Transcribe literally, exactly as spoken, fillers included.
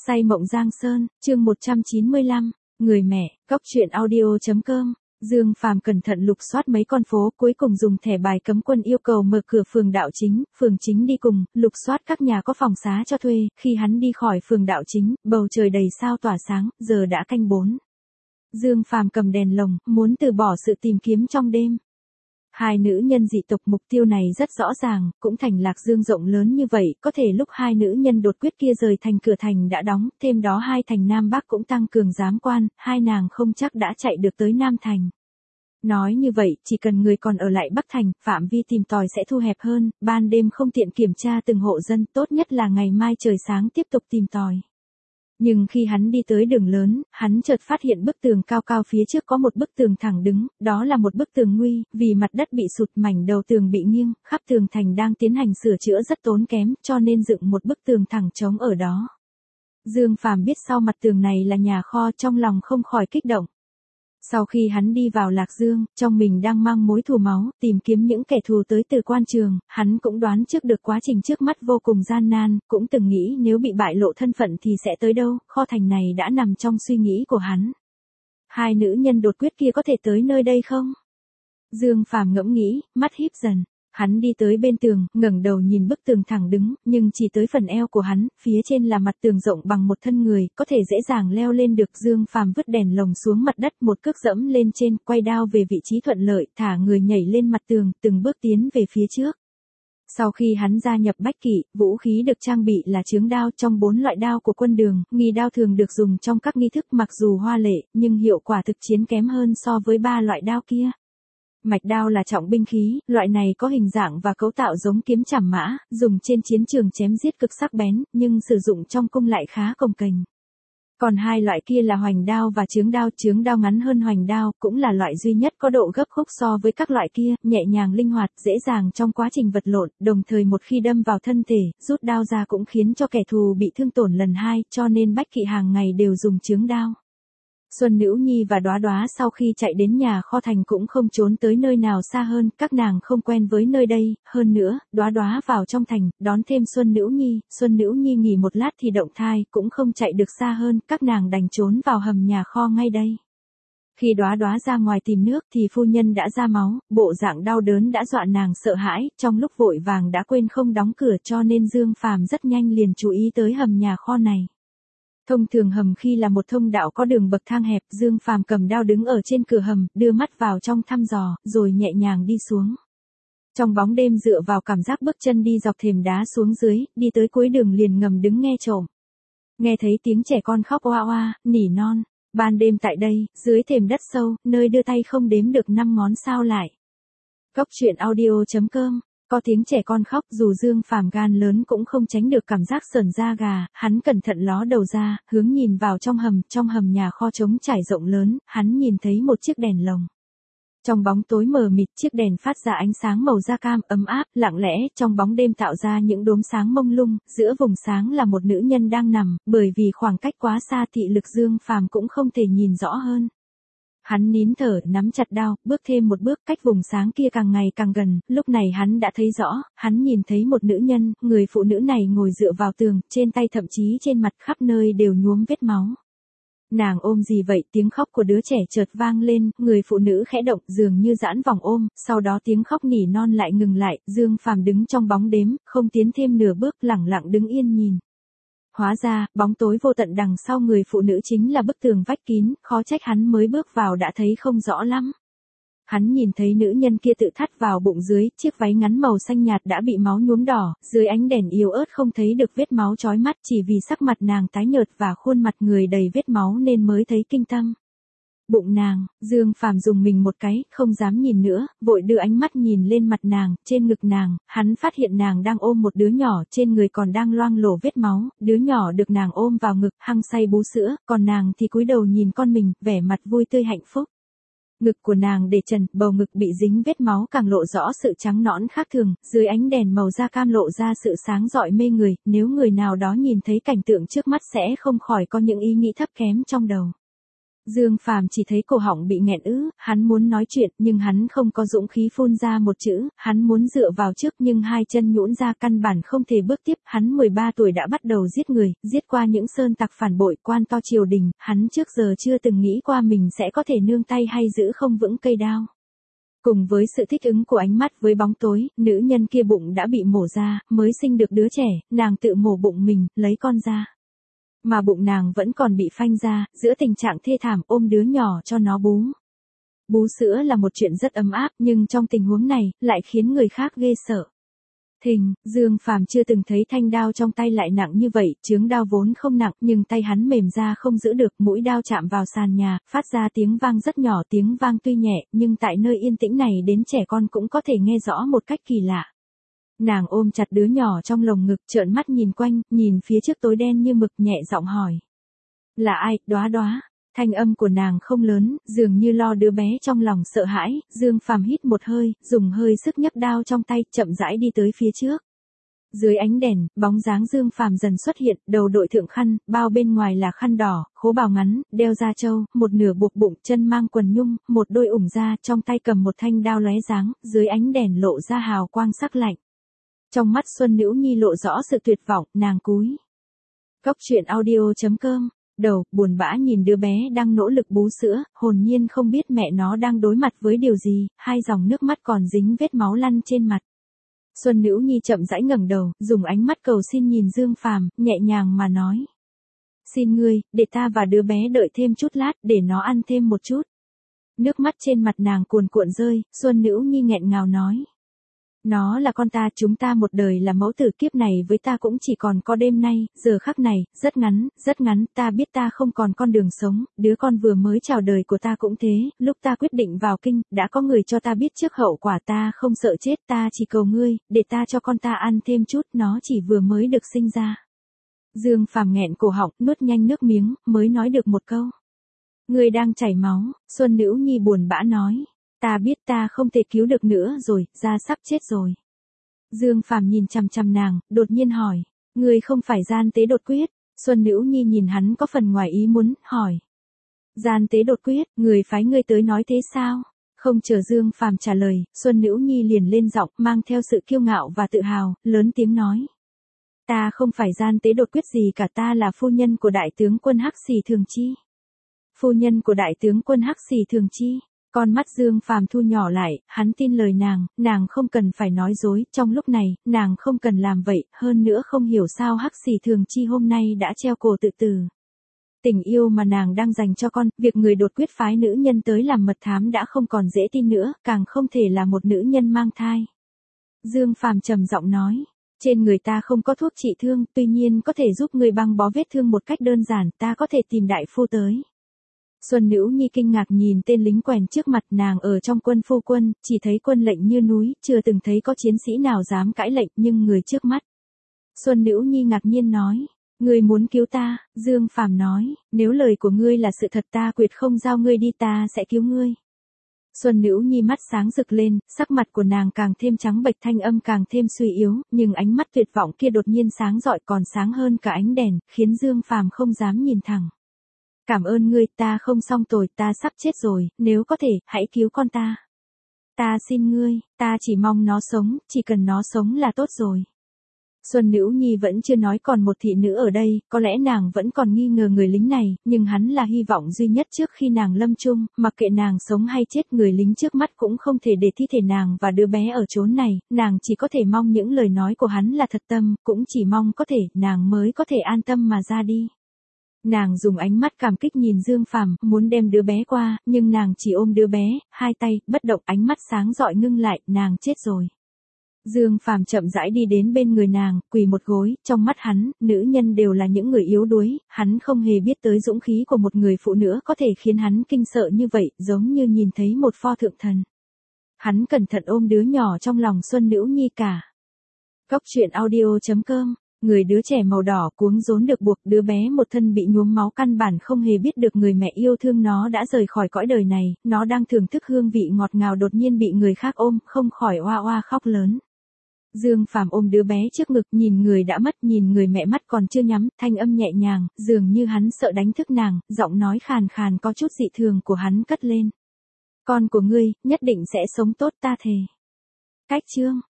Say mộng Giang Sơn, chương một trăm chín mươi lăm, người mẹ, góc truyện audio.com. Dương Phàm cẩn thận lục soát mấy con phố, cuối cùng dùng thẻ bài cấm quân yêu cầu mở cửa phường Đạo Chính, phường Chính đi cùng, lục soát các nhà có phòng xá cho thuê. Khi hắn đi khỏi phường Đạo Chính, bầu trời đầy sao tỏa sáng, giờ đã canh bốn. Dương Phàm cầm đèn lồng, muốn từ bỏ sự tìm kiếm trong đêm. Hai nữ nhân dị tộc, mục tiêu này rất rõ ràng, cũng thành Lạc Dương rộng lớn như vậy, có thể lúc hai nữ nhân đột quyết kia rời thành cửa thành đã đóng, thêm đó hai thành Nam Bắc cũng tăng cường giám quan, hai nàng không chắc đã chạy được tới Nam thành. Nói như vậy, chỉ cần người còn ở lại Bắc thành, phạm vi tìm tòi sẽ thu hẹp hơn, ban đêm không tiện kiểm tra từng hộ dân, tốt nhất là ngày mai trời sáng tiếp tục tìm tòi. Nhưng khi hắn đi tới đường lớn, hắn chợt phát hiện bức tường cao cao phía trước có một bức tường thẳng đứng, đó là một bức tường nguy, vì mặt đất bị sụt, mảnh đầu tường bị nghiêng, khắp tường thành đang tiến hành sửa chữa rất tốn kém, cho nên dựng một bức tường thẳng trống ở đó. Dương Phàm biết sau mặt tường này là nhà kho, trong lòng không khỏi kích động. Sau khi hắn đi vào Lạc Dương, trong mình đang mang mối thù máu, tìm kiếm những kẻ thù tới từ quan trường, hắn cũng đoán trước được quá trình trước mắt vô cùng gian nan, cũng từng nghĩ nếu bị bại lộ thân phận thì sẽ tới đâu, kho thành này đã nằm trong suy nghĩ của hắn. Hai nữ nhân đột quyết kia có thể tới nơi đây không? Dương Phàm ngẫm nghĩ, mắt híp dần. Hắn đi tới bên tường, ngẩng đầu nhìn bức tường thẳng đứng, nhưng chỉ tới phần eo của hắn, phía trên là mặt tường rộng bằng một thân người, có thể dễ dàng leo lên được. Dương Phàm vứt đèn lồng xuống mặt đất, một cước dẫm lên trên, quay đao về vị trí thuận lợi, thả người nhảy lên mặt tường, từng bước tiến về phía trước. Sau khi hắn gia nhập Bách Kỵ, vũ khí được trang bị là chướng đao, trong bốn loại đao của quân đường, nghi đao thường được dùng trong các nghi thức, mặc dù hoa lệ, nhưng hiệu quả thực chiến kém hơn so với ba loại đao kia. Mạch đao là trọng binh khí, loại này có hình dạng và cấu tạo giống kiếm chảm mã, dùng trên chiến trường chém giết cực sắc bén, nhưng sử dụng trong cung lại khá cồng kềnh. Còn hai loại kia là hoành đao và chướng đao, chướng đao ngắn hơn hoành đao, cũng là loại duy nhất có độ gấp khúc so với các loại kia, nhẹ nhàng linh hoạt, dễ dàng trong quá trình vật lộn, đồng thời một khi đâm vào thân thể, rút đao ra cũng khiến cho kẻ thù bị thương tổn lần hai, cho nên Bách Kỵ hàng ngày đều dùng chướng đao. Xuân Nữu Nhi và Đóa Đóa sau khi chạy đến nhà kho thành cũng không trốn tới nơi nào xa hơn, các nàng không quen với nơi đây, hơn nữa, Đóa Đóa vào trong thành, đón thêm Xuân Nữu Nhi, Xuân Nữu Nhi nghỉ một lát thì động thai, cũng không chạy được xa hơn, các nàng đành trốn vào hầm nhà kho ngay đây. Khi Đóa Đóa ra ngoài tìm nước thì phu nhân đã ra máu, bộ dạng đau đớn đã dọa nàng sợ hãi, trong lúc vội vàng đã quên không đóng cửa, cho nên Dương Phàm rất nhanh liền chú ý tới hầm nhà kho này. Thông thường hầm khi là một thông đạo có đường bậc thang hẹp, Dương Phàm cầm đao đứng ở trên cửa hầm, đưa mắt vào trong thăm dò, rồi nhẹ nhàng đi xuống. Trong bóng đêm dựa vào cảm giác bước chân đi dọc thềm đá xuống dưới, đi tới cuối đường liền ngầm đứng nghe trộm. Nghe thấy tiếng trẻ con khóc oa oa, nỉ non, ban đêm tại đây, dưới thềm đất sâu, nơi đưa tay không đếm được năm ngón sao lại. Góc truyện audio.com. Có tiếng trẻ con khóc, dù Dương Phàm gan lớn cũng không tránh được cảm giác sởn da gà, hắn cẩn thận ló đầu ra, hướng nhìn vào trong hầm, trong hầm nhà kho trống trải rộng lớn, hắn nhìn thấy một chiếc đèn lồng. Trong bóng tối mờ mịt, chiếc đèn phát ra ánh sáng màu da cam, ấm áp, lặng lẽ, trong bóng đêm tạo ra những đốm sáng mông lung, giữa vùng sáng là một nữ nhân đang nằm, bởi vì khoảng cách quá xa thị lực Dương Phàm cũng không thể nhìn rõ hơn. Hắn nín thở, nắm chặt đao, bước thêm một bước, cách vùng sáng kia càng ngày càng gần, lúc này hắn đã thấy rõ, hắn nhìn thấy một nữ nhân, người phụ nữ này ngồi dựa vào tường, trên tay thậm chí trên mặt khắp nơi đều nhuốm vết máu. Nàng ôm gì vậy? Tiếng khóc của đứa trẻ chợt vang lên, người phụ nữ khẽ động, dường như giãn vòng ôm, sau đó tiếng khóc nỉ non lại ngừng lại, Dương Phàm đứng trong bóng đêm, không tiến thêm nửa bước, lẳng lặng đứng yên nhìn. Hóa ra, bóng tối vô tận đằng sau người phụ nữ chính là bức tường vách kín, khó trách hắn mới bước vào đã thấy không rõ lắm. Hắn nhìn thấy nữ nhân kia tự thắt vào bụng dưới, chiếc váy ngắn màu xanh nhạt đã bị máu nhuốm đỏ, dưới ánh đèn yếu ớt không thấy được vết máu chói mắt, chỉ vì sắc mặt nàng tái nhợt và khuôn mặt người đầy vết máu nên mới thấy kinh tâm. Bụng nàng, Dương Phàm dùng mình một cái, không dám nhìn nữa, vội đưa ánh mắt nhìn lên mặt nàng, trên ngực nàng, hắn phát hiện nàng đang ôm một đứa nhỏ, trên người còn đang loang lổ vết máu, đứa nhỏ được nàng ôm vào ngực, hăng say bú sữa, còn nàng thì cúi đầu nhìn con mình, vẻ mặt vui tươi hạnh phúc. Ngực của nàng để trần, bầu ngực bị dính vết máu càng lộ rõ sự trắng nõn khác thường, dưới ánh đèn màu da cam lộ ra sự sáng rọi mê người, nếu người nào đó nhìn thấy cảnh tượng trước mắt sẽ không khỏi có những ý nghĩ thấp kém trong đầu. Dương Phàm chỉ thấy cổ họng bị nghẹn ứ, hắn muốn nói chuyện nhưng hắn không có dũng khí phun ra một chữ, hắn muốn dựa vào trước nhưng hai chân nhũn ra căn bản không thể bước tiếp, hắn mười ba tuổi đã bắt đầu giết người, giết qua những sơn tặc phản bội quan to triều đình, hắn trước giờ chưa từng nghĩ qua mình sẽ có thể nương tay hay giữ không vững cây đao. Cùng với sự thích ứng của ánh mắt với bóng tối, nữ nhân kia bụng đã bị mổ ra, mới sinh được đứa trẻ, nàng tự mổ bụng mình, lấy con ra. Mà bụng nàng vẫn còn bị phanh ra, giữa tình trạng thê thảm ôm đứa nhỏ cho nó bú. Bú sữa là một chuyện rất ấm áp nhưng trong tình huống này, lại khiến người khác ghê sợ. Thình, Dương Phàm chưa từng thấy thanh đao trong tay lại nặng như vậy, chướng đao vốn không nặng nhưng tay hắn mềm ra không giữ được, mũi đao chạm vào sàn nhà, phát ra tiếng vang rất nhỏ, tiếng vang tuy nhẹ, nhưng tại nơi yên tĩnh này đến trẻ con cũng có thể nghe rõ một cách kỳ lạ. Nàng ôm chặt đứa nhỏ trong lồng ngực, trợn mắt nhìn quanh, nhìn phía trước tối đen như mực, nhẹ giọng hỏi. Là ai, Đóa Đóa? Thanh âm của nàng không lớn, dường như lo đứa bé trong lòng sợ hãi, Dương Phàm hít một hơi, dùng hơi sức nhấc đao trong tay, chậm rãi đi tới phía trước. Dưới ánh đèn, bóng dáng Dương Phàm dần xuất hiện, đầu đội thượng khăn, bao bên ngoài là khăn đỏ, khố bào ngắn, đeo da trâu, một nửa buộc bụng, chân mang quần nhung, một đôi ủng da, trong tay cầm một thanh đao lóe dáng, dưới ánh đèn lộ ra hào quang sắc lạnh. Trong mắt Xuân Nữu Nhi lộ rõ sự tuyệt vọng, nàng cúi. Góc truyện audio chấm com, đầu, buồn bã nhìn đứa bé đang nỗ lực bú sữa, hồn nhiên không biết mẹ nó đang đối mặt với điều gì, hai dòng nước mắt còn dính vết máu lăn trên mặt. Xuân Nữu Nhi chậm rãi ngẩng đầu, dùng ánh mắt cầu xin nhìn Dương Phàm, nhẹ nhàng mà nói. Xin ngươi, để ta và đứa bé đợi thêm chút lát, để nó ăn thêm một chút. Nước mắt trên mặt nàng cuồn cuộn rơi, Xuân Nữu Nhi nghẹn ngào nói. Nó là con ta, chúng ta một đời là mẫu tử, kiếp này với ta cũng chỉ còn có đêm nay, giờ khắc này, rất ngắn, rất ngắn, ta biết ta không còn con đường sống, đứa con vừa mới chào đời của ta cũng thế, lúc ta quyết định vào kinh, đã có người cho ta biết trước hậu quả, ta không sợ chết, ta chỉ cầu ngươi, để ta cho con ta ăn thêm chút, nó chỉ vừa mới được sinh ra. Dương Phàm nghẹn cổ họng, nuốt nhanh nước miếng, mới nói được một câu. Ngươi đang chảy máu, Xuân Nữu Nhi buồn bã nói. Ta biết ta không thể cứu được nữa rồi, da sắp chết rồi. Dương Phàm nhìn chằm chằm nàng, đột nhiên hỏi. Ngươi không phải gian tế đột quyết? Xuân Nữu Nhi nhìn hắn có phần ngoài ý muốn, hỏi. Gian tế đột quyết, người phái ngươi tới nói thế sao? Không chờ Dương Phàm trả lời, Xuân Nữu Nhi liền lên giọng, mang theo sự kiêu ngạo và tự hào, lớn tiếng nói. Ta không phải gian tế đột quyết gì cả, ta là phu nhân của đại tướng quân Hắc Xỉ Thường Chi. Phu nhân của đại tướng quân Hắc Xỉ Thường Chi. Con mắt Dương Phàm thu nhỏ lại, hắn tin lời nàng, nàng không cần phải nói dối, trong lúc này, nàng không cần làm vậy, hơn nữa không hiểu sao Hắc Xỉ Thường Chi hôm nay đã treo cổ tự tử. Tình yêu mà nàng đang dành cho con, việc người đột quyết phái nữ nhân tới làm mật thám đã không còn dễ tin nữa, càng không thể là một nữ nhân mang thai. Dương Phàm trầm giọng nói, trên người ta không có thuốc trị thương, tuy nhiên có thể giúp người băng bó vết thương một cách đơn giản, ta có thể tìm đại phu tới. Xuân Nữu Nhi kinh ngạc nhìn tên lính quèn trước mặt, nàng ở trong quân phu quân, chỉ thấy quân lệnh như núi, chưa từng thấy có chiến sĩ nào dám cãi lệnh, nhưng người trước mắt. Xuân Nữu Nhi ngạc nhiên nói, ngươi muốn cứu ta, Dương Phàm nói, nếu lời của ngươi là sự thật ta quyết không giao ngươi đi, ta sẽ cứu ngươi. Xuân Nữu Nhi mắt sáng rực lên, sắc mặt của nàng càng thêm trắng bệch, thanh âm càng thêm suy yếu, nhưng ánh mắt tuyệt vọng kia đột nhiên sáng rọi, còn sáng hơn cả ánh đèn, khiến Dương Phàm không dám nhìn thẳng. Cảm ơn ngươi, ta không xong tồi, ta sắp chết rồi, nếu có thể, hãy cứu con ta. Ta xin ngươi, ta chỉ mong nó sống, chỉ cần nó sống là tốt rồi. Xuân Nữu Nhi vẫn chưa nói, còn một thị nữ ở đây, có lẽ nàng vẫn còn nghi ngờ người lính này, nhưng hắn là hy vọng duy nhất trước khi nàng lâm chung, mặc kệ nàng sống hay chết, người lính trước mắt cũng không thể để thi thể nàng và đứa bé ở chốn này, nàng chỉ có thể mong những lời nói của hắn là thật tâm, cũng chỉ mong có thể, nàng mới có thể an tâm mà ra đi. Nàng dùng ánh mắt cảm kích nhìn Dương Phàm, muốn đem đứa bé qua, nhưng nàng chỉ ôm đứa bé, hai tay, bất động, ánh mắt sáng rọi ngưng lại, nàng chết rồi. Dương Phàm chậm rãi đi đến bên người nàng, quỳ một gối, trong mắt hắn, nữ nhân đều là những người yếu đuối, hắn không hề biết tới dũng khí của một người phụ nữ có thể khiến hắn kinh sợ như vậy, giống như nhìn thấy một pho thượng thần. Hắn cẩn thận ôm đứa nhỏ trong lòng Xuân Nữu Nhi cả. Góc truyện audio chấm com. Người đứa trẻ màu đỏ cuống rốn được buộc, đứa bé một thân bị nhuốm máu, căn bản không hề biết được người mẹ yêu thương nó đã rời khỏi cõi đời này, nó đang thưởng thức hương vị ngọt ngào đột nhiên bị người khác ôm, không khỏi oa oa khóc lớn. Dương Phàm ôm đứa bé trước ngực, nhìn người đã mất, nhìn người mẹ mắt còn chưa nhắm, thanh âm nhẹ nhàng, dường như hắn sợ đánh thức nàng, giọng nói khàn khàn có chút dị thường của hắn cất lên. Con của ngươi, nhất định sẽ sống tốt ta thề. Cách chương